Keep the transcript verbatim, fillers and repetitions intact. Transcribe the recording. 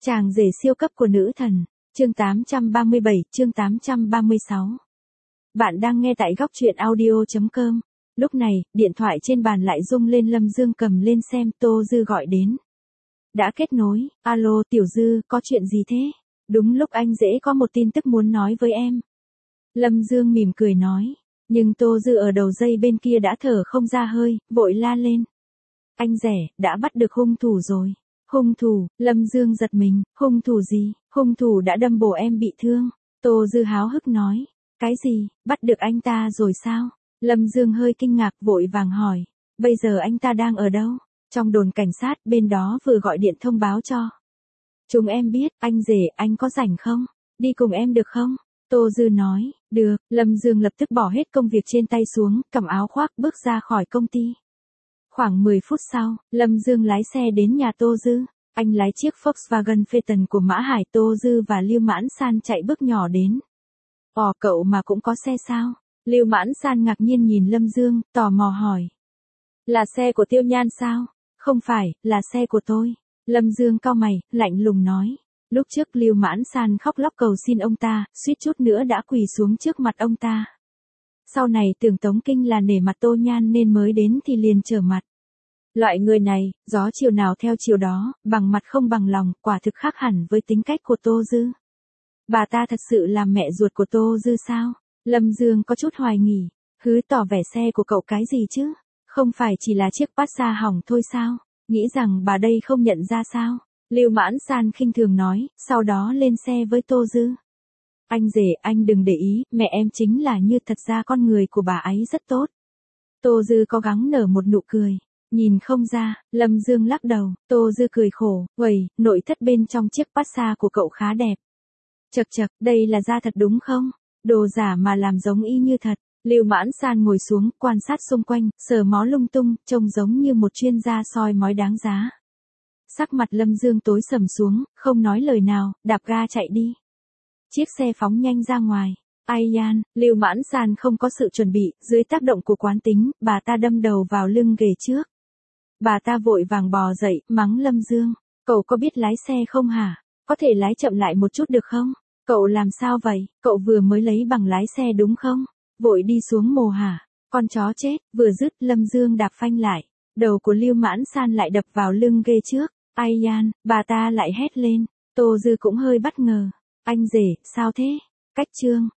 Chàng rể siêu cấp của nữ thần, chương tám trăm ba mươi bảy, chương tám trăm ba mươi sáu. Bạn đang nghe tại góc truyện audio chấm com. Lúc này, điện thoại trên bàn lại rung lên. Lâm Dương cầm lên xem. Tô Dư gọi đến. Đã kết nối. Alo Tiểu Dư, có chuyện gì thế? Đúng lúc anh rể có một tin tức muốn nói với em. Lâm Dương mỉm cười nói. Nhưng Tô Dư ở đầu dây bên kia đã thở không ra hơi, vội la lên. Anh rẻ, đã bắt được hung thủ rồi. Hung thủ? Lâm Dương giật mình. Hung thủ gì? Hung thủ đã đâm bổ em bị thương. Tô Dư háo hức nói. Cái gì? Bắt được anh ta rồi sao? Lâm Dương hơi kinh ngạc, vội vàng hỏi. Bây giờ anh ta đang ở đâu? Trong đồn cảnh sát, bên đó vừa gọi điện thông báo cho. Chúng em biết. Anh rể, anh có rảnh không? Đi cùng em được không? Tô Dư nói. Được. Lâm Dương lập tức bỏ hết công việc trên tay xuống, cầm áo khoác bước ra khỏi công ty. Khoảng mười phút sau, Lâm Dương lái xe đến nhà Tô Dư. Anh lái chiếc Volkswagen Phaeton của Mã Hải. Tô Dư và Lưu Mãn San chạy bước nhỏ đến. Ồ, cậu mà cũng có xe sao? Lưu Mãn San ngạc nhiên nhìn Lâm Dương, tò mò hỏi. Là xe của Tiêu Nhan sao? Không phải, là xe của tôi. Lâm Dương cau mày, lạnh lùng nói. Lúc trước Lưu Mãn San khóc lóc cầu xin ông ta, suýt chút nữa đã quỳ xuống trước mặt ông ta. Sau này tưởng Tống Kinh là nể mặt Tô Nhan nên mới đến thì liền trở mặt. Loại người này, gió chiều nào theo chiều đó, bằng mặt không bằng lòng, quả thực khác hẳn với tính cách của Tô Dư. Bà ta thật sự là mẹ ruột của Tô Dư sao? Lâm Dương có chút hoài nghi. Hứ, tỏ vẻ xe của cậu cái gì chứ? Không phải chỉ là chiếc Passat hỏng thôi sao? Nghĩ rằng bà đây không nhận ra sao? Lưu Mãn San khinh thường nói, sau đó lên xe với Tô Dư. Anh rể, anh đừng để ý, mẹ em chính là như thật ra con người của bà ấy rất tốt. Tô Dư cố gắng nở một nụ cười. Nhìn không ra. Lâm Dương lắc đầu. Tô Dư cười khổ. Uầy, nội thất bên trong chiếc Passat của cậu khá đẹp. Chật chật, đây là da thật đúng không? Đồ giả mà làm giống y như thật. Lưu Mãn San ngồi xuống, quan sát xung quanh, sờ mó lung tung, trông giống như một chuyên gia soi mói đáng giá. Sắc mặt Lâm Dương tối sầm xuống, không nói lời nào, đạp ga chạy đi. Chiếc xe phóng nhanh ra ngoài. Ai yan, Lưu Mãn San không có sự chuẩn bị, dưới tác động của quán tính, bà ta đâm đầu vào lưng ghế trước. Bà ta vội vàng bò dậy, mắng Lâm Dương. Cậu có biết lái xe không hả? Có thể lái chậm lại một chút được không? Cậu làm sao vậy? Cậu vừa mới lấy bằng lái xe đúng không? Vội đi xuống mồ hả? Con chó chết. Vừa dứt, Lâm Dương đạp phanh lại. Đầu của Lưu Mãn San lại đập vào lưng ghế trước. Ai yan, bà ta lại hét lên. Tô Dư cũng hơi bất ngờ. Anh rể, sao thế? Cách chương.